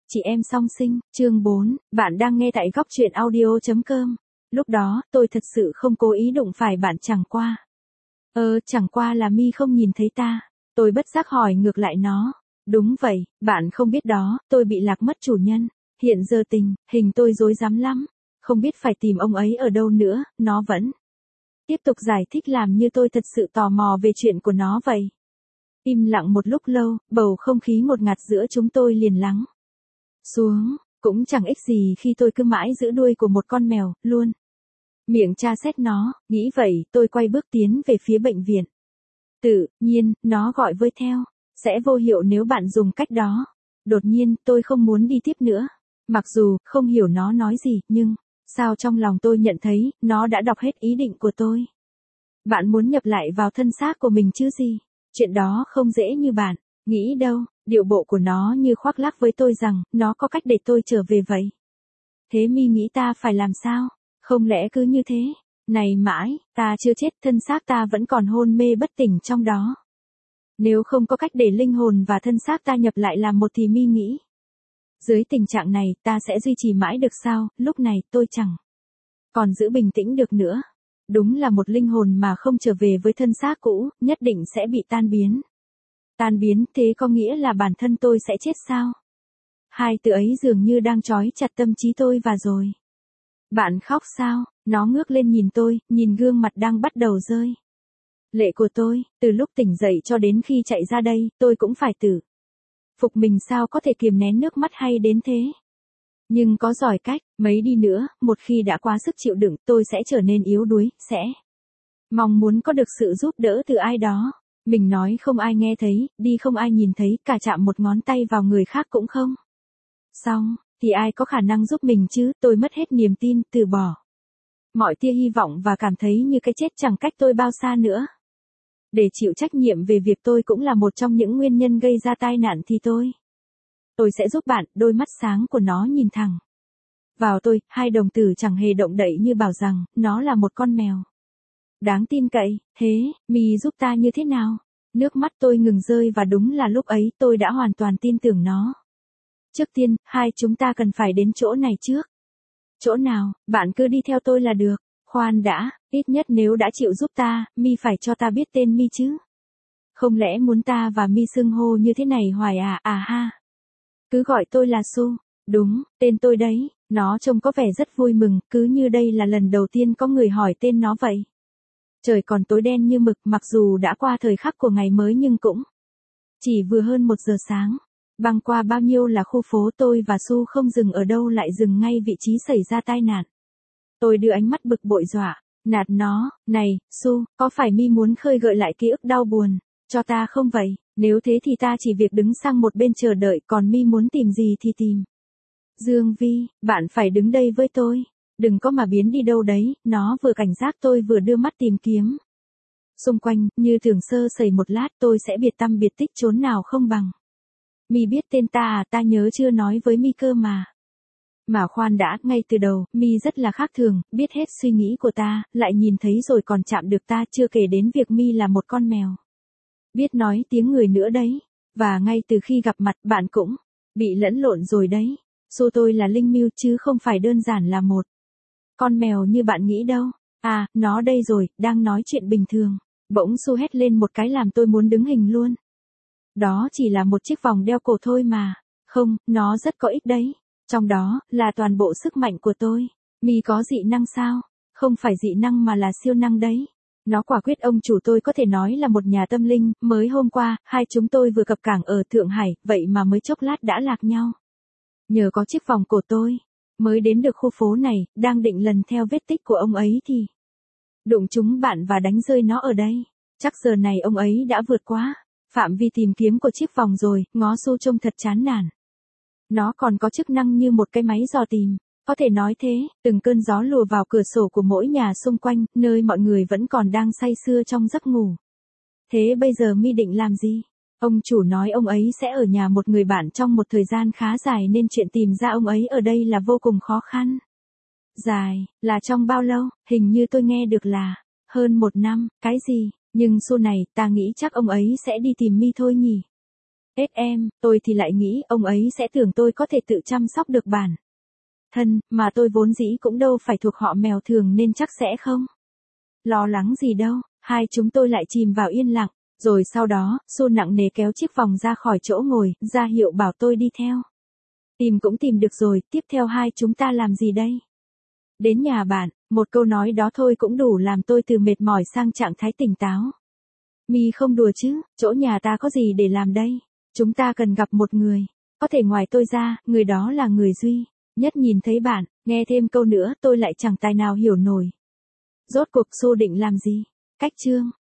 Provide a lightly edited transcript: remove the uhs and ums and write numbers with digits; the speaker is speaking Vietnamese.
Chị em song sinh, chương 4, bạn đang nghe tại góc truyện audio.com. Lúc đó, tôi thật sự không cố ý đụng phải bạn chẳng qua là mi không nhìn thấy ta. Tôi bất giác hỏi ngược lại nó. Đúng vậy, bạn không biết đó, tôi bị lạc mất chủ nhân. Hiện giờ hình tôi rối rắm lắm. Không biết phải tìm ông ấy ở đâu nữa, nó vẫn tiếp tục giải thích làm như tôi thật sự tò mò về chuyện của nó vậy. Im lặng một lúc lâu, bầu không khí ngột ngạt giữa chúng tôi liền lắng xuống, cũng chẳng ích gì khi tôi cứ mãi giữ đuôi của một con mèo, luôn miệng tra xét nó, nghĩ vậy, tôi quay bước tiến về phía bệnh viện. Tự nhiên, nó gọi với theo, sẽ vô hiệu nếu bạn dùng cách đó. Đột nhiên, tôi không muốn đi tiếp nữa. Mặc dù, không hiểu nó nói gì, nhưng, sao trong lòng tôi nhận thấy, nó đã đọc hết ý định của tôi. Bạn muốn nhập lại vào thân xác của mình chứ gì? Chuyện đó không dễ như bạn nghĩ đâu. Điệu bộ của nó như khoác lác với tôi rằng, nó có cách để tôi trở về vậy. Thế mi nghĩ ta phải làm sao? Không lẽ cứ như thế? Này mãi, ta chưa chết, thân xác ta vẫn còn hôn mê bất tỉnh trong đó. Nếu không có cách để linh hồn và thân xác ta nhập lại làm một thì mi nghĩ. Dưới tình trạng này, ta sẽ duy trì mãi được sao? Lúc này, tôi chẳng còn giữ bình tĩnh được nữa. Đúng là một linh hồn mà không trở về với thân xác cũ, nhất định sẽ bị tan biến. Tan biến, thế có nghĩa là bản thân tôi sẽ chết sao? Hai từ ấy dường như đang trói chặt tâm trí tôi và rồi. Bạn khóc sao? Nó ngước lên nhìn tôi, nhìn gương mặt đang bắt đầu rơi lệ của tôi. Từ lúc tỉnh dậy cho đến khi chạy ra đây, tôi cũng phải tự phục mình sao có thể kiềm nén nước mắt hay đến thế. Nhưng có giỏi cách, mấy đi nữa, một khi đã quá sức chịu đựng, tôi sẽ trở nên yếu đuối, sẽ mong muốn có được sự giúp đỡ từ ai đó. Mình nói không ai nghe thấy, đi không ai nhìn thấy, cả chạm một ngón tay vào người khác cũng không. Xong, thì ai có khả năng giúp mình chứ, tôi mất hết niềm tin, từ bỏ mọi tia hy vọng và cảm thấy như cái chết chẳng cách tôi bao xa nữa. Để chịu trách nhiệm về việc tôi cũng là một trong những nguyên nhân gây ra tai nạn thì tôi sẽ giúp bạn. Đôi mắt sáng của nó nhìn thẳng vào tôi, hai đồng tử chẳng hề động đậy như bảo rằng, nó là một con mèo đáng tin cậy. Thế, mi giúp ta như thế nào? Nước mắt tôi ngừng rơi và đúng là lúc ấy tôi đã hoàn toàn tin tưởng nó. Trước tiên, hai chúng ta cần phải đến chỗ này trước. Chỗ nào? Bạn cứ đi theo tôi là được. Khoan đã, ít nhất nếu đã chịu giúp ta, mi phải cho ta biết tên mi chứ. Không lẽ muốn ta và mi xưng hô như thế này hoài à? À ha. Cứ gọi tôi là Su. Đúng, tên tôi đấy. Nó trông có vẻ rất vui mừng, cứ như đây là lần đầu tiên có người hỏi tên nó vậy. Trời còn tối đen như mực, mặc dù đã qua thời khắc của ngày mới nhưng cũng chỉ vừa hơn 1 giờ sáng. Băng qua bao nhiêu là khu phố, tôi và Su không dừng ở đâu lại dừng ngay vị trí xảy ra tai nạn. Tôi đưa ánh mắt bực bội dọa nạt nó, này, Su, có phải mi muốn khơi gợi lại ký ức đau buồn cho ta không vậy? Nếu thế thì ta chỉ việc đứng sang một bên chờ đợi, còn mi muốn tìm gì thì tìm. Dương Vi, bạn phải đứng đây với tôi. Đừng có mà biến đi đâu đấy. Nó vừa cảnh giác tôi vừa đưa mắt tìm kiếm xung quanh, như tưởng sơ sẩy một lát tôi sẽ biệt tăm biệt tích chốn nào không bằng. Mi biết tên ta à? Ta nhớ chưa nói với mi cơ mà. Mà khoan đã, ngay từ đầu, mi rất là khác thường, biết hết suy nghĩ của ta, lại nhìn thấy rồi còn chạm được ta, chưa kể đến việc mi là một con mèo biết nói tiếng người nữa đấy. Và ngay từ khi gặp mặt, bạn cũng bị lẫn lộn rồi đấy. Su, tôi là linh mưu chứ không phải đơn giản là một con mèo như bạn nghĩ đâu. À, nó đây rồi, đang nói chuyện bình thường. Bỗng Su hét lên một cái làm tôi muốn đứng hình luôn. Đó chỉ là một chiếc vòng đeo cổ thôi mà. Không, nó rất có ích đấy. Trong đó, là toàn bộ sức mạnh của tôi. Mi có dị năng sao? Không phải dị năng mà là siêu năng đấy. Nó quả quyết ông chủ tôi có thể nói là một nhà tâm linh. Mới hôm qua, hai chúng tôi vừa cập cảng ở Thượng Hải, vậy mà mới chốc lát đã lạc nhau. Nhờ có chiếc vòng cổ tôi mới đến được khu phố này, đang định lần theo vết tích của ông ấy thì đụng trúng bạn và đánh rơi nó ở đây. Chắc giờ này ông ấy đã vượt quá phạm vi tìm kiếm của chiếc vòng rồi. Ngó Su trông thật chán nản. Nó còn có chức năng như một cái máy dò tìm. Có thể nói thế, từng cơn gió lùa vào cửa sổ của mỗi nhà xung quanh, nơi mọi người vẫn còn đang say sưa trong giấc ngủ. Thế bây giờ mi định làm gì? Ông chủ nói ông ấy sẽ ở nhà một người bạn trong một thời gian khá dài nên chuyện tìm ra ông ấy ở đây là vô cùng khó khăn. Dài, là trong bao lâu? Hình như tôi nghe được là hơn 1 năm, cái gì? Nhưng Su này, ta nghĩ chắc ông ấy sẽ đi tìm mi thôi nhỉ? Hết em, tôi thì lại nghĩ ông ấy sẽ tưởng tôi có thể tự chăm sóc được bản thân, mà tôi vốn dĩ cũng đâu phải thuộc họ mèo thường nên chắc sẽ không lo lắng gì đâu. Hai chúng tôi lại chìm vào yên lặng, rồi sau đó, Su nặng nề kéo chiếc vòng ra khỏi chỗ ngồi, ra hiệu bảo tôi đi theo. Tìm cũng tìm được rồi, tiếp theo hai chúng ta làm gì đây? Đến nhà bạn, một câu nói đó thôi cũng đủ làm tôi từ mệt mỏi sang trạng thái tỉnh táo. Mi không đùa chứ, chỗ nhà ta có gì để làm đây? Chúng ta cần gặp một người. Có thể ngoài tôi ra, người đó là người duy nhất nhìn thấy bạn. Nghe thêm câu nữa tôi lại chẳng tài nào hiểu nổi. Rốt cuộc Su định làm gì? Cách chương